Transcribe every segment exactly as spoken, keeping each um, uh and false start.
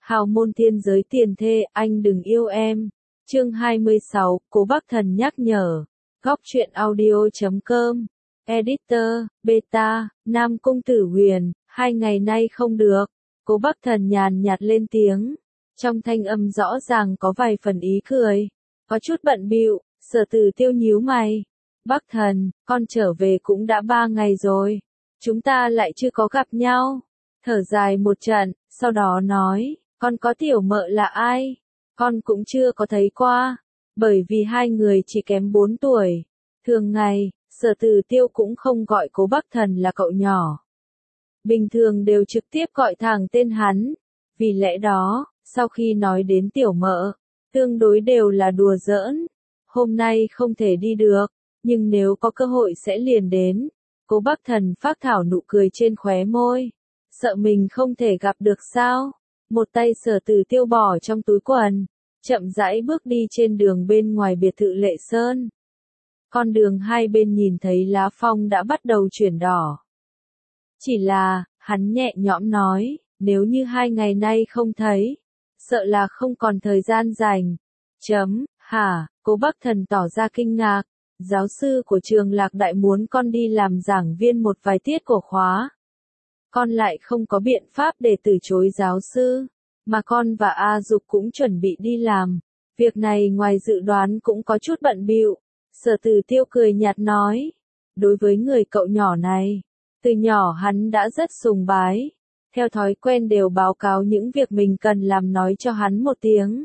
Hào môn thiên giới tiền thê, anh đừng yêu em. Chương hai mươi sáu, Cố Bắc Thần nhắc nhở. Góc truyện audio chấm com. Editor, Beta, Nam Cung Tử Huyền, hai ngày nay không được. Cố Bắc Thần nhàn nhạt lên tiếng. Trong thanh âm rõ ràng có vài phần ý cười. Có chút bận bịu, Sở Tử Tiêu nhíu mày. Bắc Thần, con trở về cũng đã ba ngày rồi. Chúng ta lại chưa có gặp nhau. Thở dài một trận, sau đó nói, con có tiểu mợ là ai? Con cũng chưa có thấy qua. Bởi vì hai người chỉ kém bốn tuổi. Thường ngày, Sở Tử Tiêu cũng không gọi Cố Bắc Thần là cậu nhỏ. Bình thường đều trực tiếp gọi thẳng tên hắn. Vì lẽ đó, sau khi nói đến tiểu mợ, tương đối đều là đùa giỡn. Hôm nay không thể đi được, nhưng nếu có cơ hội sẽ liền đến. Cố Bắc Thần phác thảo nụ cười trên khóe môi. Sợ mình không thể gặp được sao? Một tay Sở Tử Tiêu bỏ trong túi quần, chậm rãi bước đi trên đường bên ngoài biệt thự Lệ Sơn. Con đường hai bên nhìn thấy lá phong đã bắt đầu chuyển đỏ. Chỉ là, hắn nhẹ nhõm nói, nếu như hai ngày nay không thấy, sợ là không còn thời gian rảnh. Chấm, hả, Cố Bắc Thần tỏ ra kinh ngạc, giáo sư của trường Lạc Đại muốn con đi làm giảng viên một vài tiết của khóa. Con lại không có biện pháp để từ chối giáo sư, mà con và A Dục cũng chuẩn bị đi làm. Việc này ngoài dự đoán cũng có chút bận bịu. Sở Tử Tiêu cười nhạt nói, đối với người cậu nhỏ này, từ nhỏ hắn đã rất sùng bái, theo thói quen đều báo cáo những việc mình cần làm nói cho hắn một tiếng.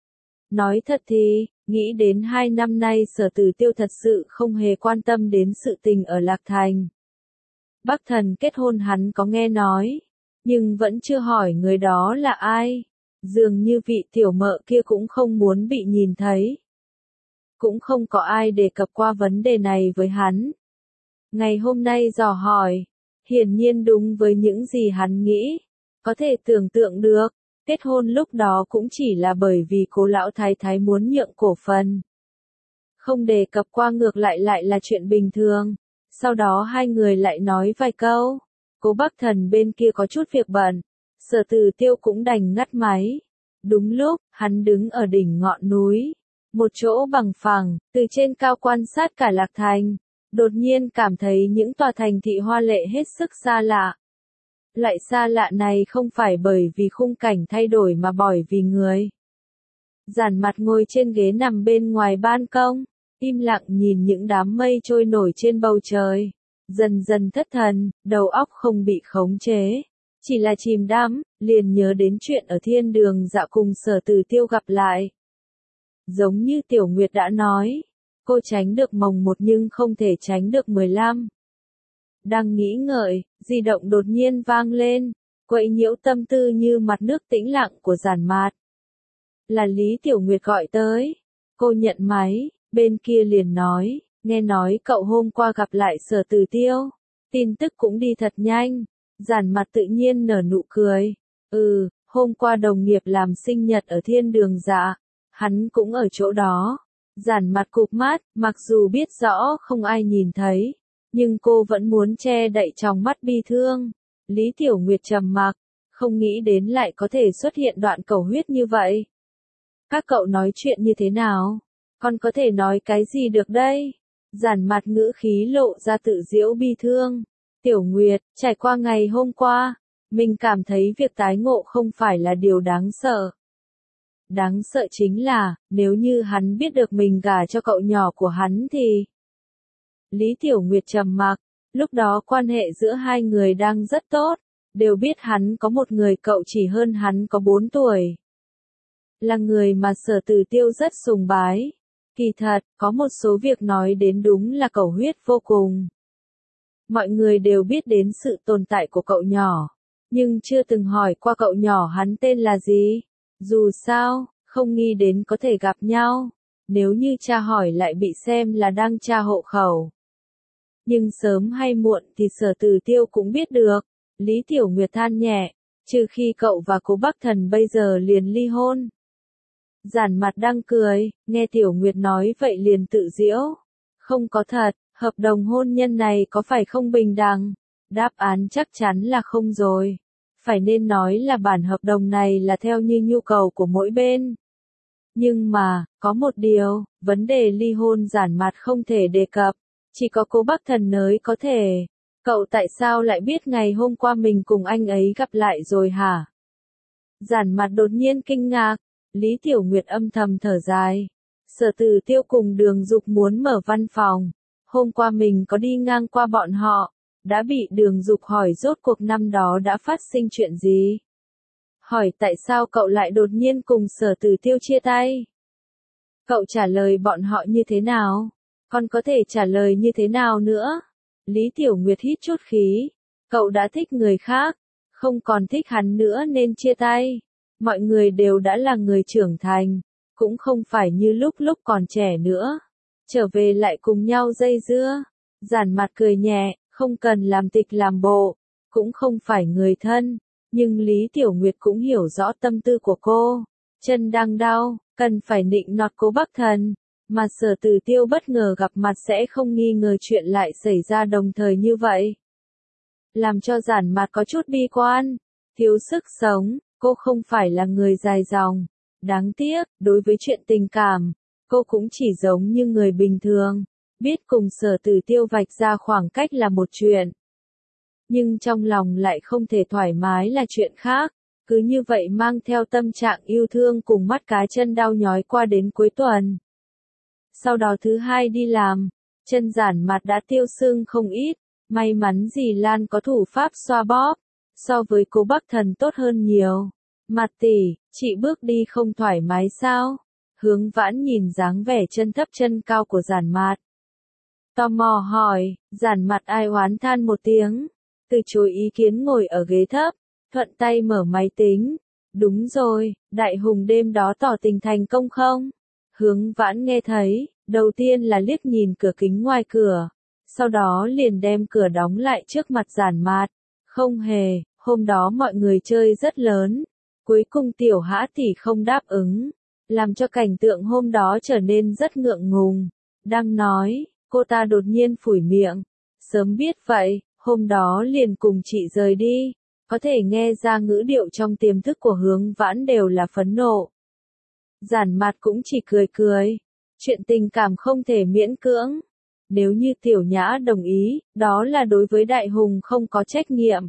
Nói thật thì, nghĩ đến hai năm nay Sở Tử Tiêu thật sự không hề quan tâm đến sự tình ở Lạc Thành. Bắc Thần kết hôn hắn có nghe nói, nhưng vẫn chưa hỏi người đó là ai. Dường như vị tiểu mợ kia cũng không muốn bị nhìn thấy. Cũng không có ai đề cập qua vấn đề này với hắn. Ngày hôm nay dò hỏi, hiển nhiên đúng với những gì hắn nghĩ. Có thể tưởng tượng được, kết hôn lúc đó cũng chỉ là bởi vì Cố lão thái thái muốn nhượng cổ phần. Không đề cập qua ngược lại lại là chuyện bình thường. Sau đó hai người lại nói vài câu. Cố Bắc Thần bên kia có chút việc bận. Sở Tử Tiêu cũng đành ngắt máy. Đúng lúc, hắn đứng ở đỉnh ngọn núi. Một chỗ bằng phẳng, từ trên cao quan sát cả Lạc Thành. Đột nhiên cảm thấy những tòa thành thị hoa lệ hết sức xa lạ. Loại xa lạ này không phải bởi vì khung cảnh thay đổi mà bởi vì người. Giản Mặt ngồi trên ghế nằm bên ngoài ban công, im lặng nhìn những đám mây trôi nổi trên bầu trời. Dần dần thất thần, đầu óc không bị khống chế. Chỉ là chìm đắm, liền nhớ đến chuyện ở thiên đường dạ cùng Sở Tử Tiêu gặp lại. Giống như Tiểu Nguyệt đã nói, cô tránh được mồng một nhưng không thể tránh được mười lăm. Đang nghĩ ngợi, di động đột nhiên vang lên, quậy nhiễu tâm tư như mặt nước tĩnh lặng của Giản Mạt. Là Lý Tiểu Nguyệt gọi tới. Cô nhận máy, bên kia liền nói, nghe nói cậu hôm qua gặp lại Sở Tử Tiêu. Tin tức cũng đi thật nhanh. Giản Mặt tự nhiên nở nụ cười. Ừ, hôm qua đồng nghiệp làm sinh nhật ở thiên đường dạ. Hắn cũng ở chỗ đó. Giản Mặt cụp mắt, mặc dù biết rõ không ai nhìn thấy, nhưng cô vẫn muốn che đậy trong mắt bi thương. Lý Tiểu Nguyệt trầm mặc, không nghĩ đến lại có thể xuất hiện đoạn cầu huyết như vậy. Các cậu nói chuyện như thế nào? Con có thể nói cái gì được đây? Giản Mặt ngữ khí lộ ra tự giễu bi thương. Tiểu Nguyệt, trải qua ngày hôm qua, mình cảm thấy việc tái ngộ không phải là điều đáng sợ. Đáng sợ chính là, nếu như hắn biết được mình gả cho cậu nhỏ của hắn thì... Lý Tiểu Nguyệt trầm mặc, lúc đó quan hệ giữa hai người đang rất tốt, đều biết hắn có một người cậu chỉ hơn hắn có bốn tuổi. Là người mà Sở Tử Tiêu rất sùng bái. Kỳ thật, có một số việc nói đến đúng là cầu huyết vô cùng. Mọi người đều biết đến sự tồn tại của cậu nhỏ, nhưng chưa từng hỏi qua cậu nhỏ hắn tên là gì. Dù sao, không nghĩ đến có thể gặp nhau. Nếu như tra hỏi lại bị xem là đang tra hộ khẩu. Nhưng sớm hay muộn thì Sở Tử Tiêu cũng biết được. Lý Tiểu Nguyệt than nhẹ, trừ khi cậu và Cố Bắc Thần bây giờ liền ly hôn. Giản Mặt đang cười, nghe Tiểu Nguyệt nói vậy liền tự giễu. Không có thật, hợp đồng hôn nhân này có phải không bình đẳng? Đáp án chắc chắn là không rồi. phải nên nói là bản hợp đồng này là theo như nhu cầu của mỗi bên. Nhưng mà, có một điều, vấn đề ly hôn Giản Mạt không thể đề cập, chỉ có cô Bắc Thần nới có thể. Cậu tại sao lại biết ngày hôm qua mình cùng anh ấy gặp lại rồi hả? Giản Mạt đột nhiên kinh ngạc, Lý Tiểu Nguyệt âm thầm thở dài. Sở Tử Tiêu cùng Đường Dục muốn mở văn phòng. Hôm qua mình có đi ngang qua bọn họ, đã bị Đường Dục hỏi rốt cuộc năm đó đã phát sinh chuyện gì. Hỏi tại sao cậu lại đột nhiên cùng Sở Tử Tiêu chia tay. Cậu trả lời bọn họ như thế nào? Còn có thể trả lời như thế nào nữa? Lý Tiểu Nguyệt hít chút khí. Cậu đã thích người khác, không còn thích hắn nữa nên chia tay. Mọi người đều đã là người trưởng thành, cũng không phải như lúc lúc còn trẻ nữa. Trở về lại cùng nhau dây dưa. Giản Mạt cười nhẹ, không cần làm tịch làm bộ, cũng không phải người thân. Nhưng Lý Tiểu Nguyệt cũng hiểu rõ tâm tư của cô. Chân đang đau, cần phải nịnh nọt cô Bắc Thần. Mà Sở Tử Tiêu bất ngờ gặp mặt sẽ không nghi ngờ chuyện lại xảy ra đồng thời như vậy. Làm cho Giản Mạt có chút bi quan, thiếu sức sống, cô không phải là người dài dòng. Đáng tiếc, đối với chuyện tình cảm, cô cũng chỉ giống như người bình thường, biết cùng Sở Tử Tiêu vạch ra khoảng cách là một chuyện. Nhưng trong lòng lại không thể thoải mái là chuyện khác, cứ như vậy mang theo tâm trạng yêu thương cùng mắt cá chân đau nhói qua đến cuối tuần. Sau đó thứ hai đi làm, chân Giản Mạt đã tiêu sưng không ít, may mắn dì Lan có thủ pháp xoa bóp, so với cô Bắc Thần tốt hơn nhiều. Mạt tỷ, chị bước đi không thoải mái sao? Hướng Vãn nhìn dáng vẻ chân thấp chân cao của Giản Mạt. Tò mò hỏi, Giản Mạt ai oán than một tiếng, từ chối ý kiến ngồi ở ghế thấp, thuận tay mở máy tính. Đúng rồi, Đại Hùng đêm đó tỏ tình thành công không? Hướng Vãn nghe thấy, đầu tiên là liếc nhìn cửa kính ngoài cửa, sau đó liền đem cửa đóng lại trước mặt Giản Mạt. Không hề, hôm đó mọi người chơi rất lớn, cuối cùng Tiểu Hã tỷ không đáp ứng, làm cho cảnh tượng hôm đó trở nên rất ngượng ngùng. Đang nói, cô ta đột nhiên phủi miệng, sớm biết vậy, hôm đó liền cùng chị rời đi. Có thể nghe ra ngữ điệu trong tiềm thức của Hướng Vãn đều là phẫn nộ. Giản Mạt cũng chỉ cười cười, chuyện tình cảm không thể miễn cưỡng. Nếu như Tiểu Nhã đồng ý, đó là đối với Đại Hùng không có trách nhiệm.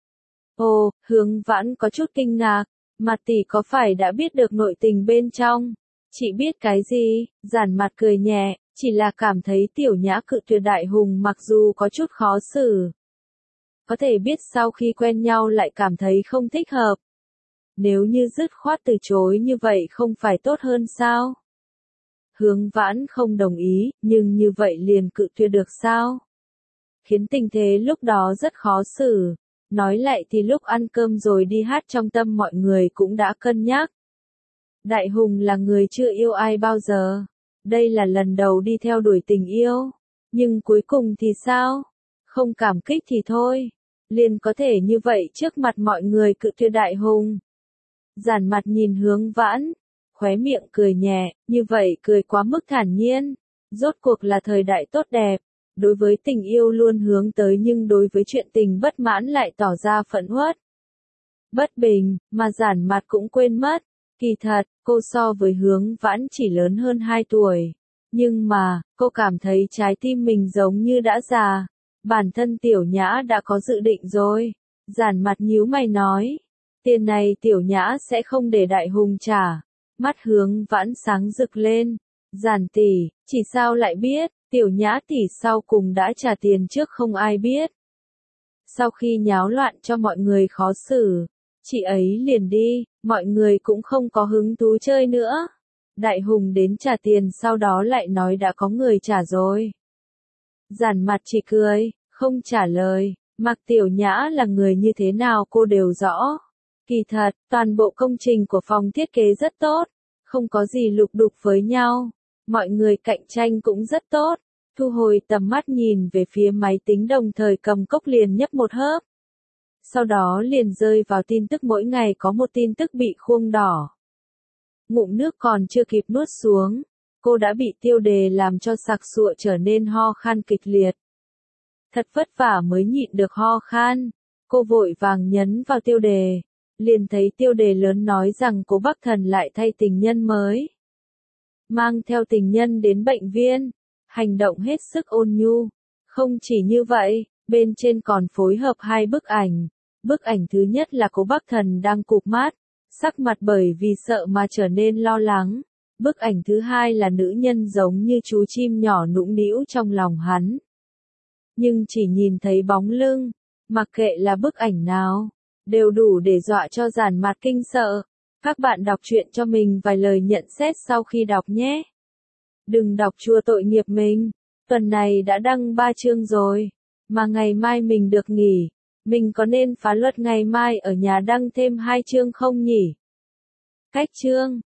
Ồ, Hướng Vãn có chút kinh ngạc, Mạt tỷ có phải đã biết được nội tình bên trong? Chị biết cái gì? Giản Mạt cười nhẹ, chỉ là cảm thấy Tiểu Nhã cự tuyệt Đại Hùng mặc dù có chút khó xử. Có thể biết sau khi quen nhau lại cảm thấy không thích hợp. Nếu như dứt khoát từ chối như vậy không phải tốt hơn sao? Hướng Vãn không đồng ý, nhưng như vậy liền cự tuyệt được sao? Khiến tình thế lúc đó rất khó xử. Nói lại thì lúc ăn cơm rồi đi hát trong tâm mọi người cũng đã cân nhắc. Đại Hùng là người chưa yêu ai bao giờ. Đây là lần đầu đi theo đuổi tình yêu. Nhưng cuối cùng thì sao? Không cảm kích thì thôi. Liền có thể như vậy trước mặt mọi người cự tuyệt Đại Hùng. Giản Mạt nhìn Hướng Vãn, khóe miệng cười nhẹ, như vậy cười quá mức thản nhiên. Rốt cuộc là thời đại tốt đẹp, đối với tình yêu luôn hướng tới nhưng đối với chuyện tình bất mãn lại tỏ ra phẫn uất. Bất bình, mà Giản Mạt cũng quên mất. Kỳ thật, cô so với Hướng Vãn chỉ lớn hơn hai tuổi. Nhưng mà, cô cảm thấy trái tim mình giống như đã già. Bản thân Tiểu Nhã đã có dự định rồi. Giản Mạt nhíu mày nói. Tiền này Tiểu Nhã sẽ không để Đại Hùng trả. Mắt Hướng Vãn sáng rực lên. Giản tỷ, chỉ sao lại biết, Tiểu Nhã tỷ sau cùng đã trả tiền trước không ai biết. Sau khi nháo loạn cho mọi người khó xử, chị ấy liền đi, mọi người cũng không có hứng thú chơi nữa. Đại Hùng đến trả tiền sau đó lại nói đã có người trả rồi. Giản Mạt chỉ cười, không trả lời, mặc Tiểu Nhã là người như thế nào cô đều rõ. Kỳ thật, toàn bộ công trình của phòng thiết kế rất tốt, không có gì lục đục với nhau, mọi người cạnh tranh cũng rất tốt. Thu hồi tầm mắt nhìn về phía máy tính đồng thời cầm cốc liền nhấp một hớp. Sau đó liền rơi vào tin tức mỗi ngày có một tin tức bị khuông đỏ. Ngụm nước còn chưa kịp nuốt xuống, cô đã bị tiêu đề làm cho sặc sụa trở nên ho khan kịch liệt. Thật vất vả mới nhịn được ho khan, Cô vội vàng nhấn vào tiêu đề, liền thấy tiêu đề lớn nói rằng Cố Bắc Thần lại thay tình nhân mới. Mang theo tình nhân đến bệnh viện, hành động hết sức ôn nhu. Không chỉ như vậy, bên trên còn phối hợp hai bức ảnh. Bức ảnh thứ nhất là Cố Bắc Thần đang cụp mắt, sắc mặt bởi vì sợ mà trở nên lo lắng. Bức ảnh thứ hai là nữ nhân giống như chú chim nhỏ nũng nĩu trong lòng hắn. Nhưng chỉ nhìn thấy bóng lưng, mặc kệ là bức ảnh nào, đều đủ để dọa cho giản mặt kinh sợ. Các bạn đọc truyện cho mình vài lời nhận xét sau khi đọc nhé. Đừng đọc chua tội nghiệp mình. Tuần này đã đăng ba chương rồi, mà ngày mai mình được nghỉ. Mình có nên phá luật ngày mai ở nhà đăng thêm hai chương không nhỉ? Cách chương